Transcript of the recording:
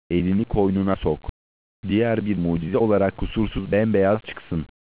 elini koynuna sok. Diğer bir mucize olarak kusursuz bembeyaz çıksın.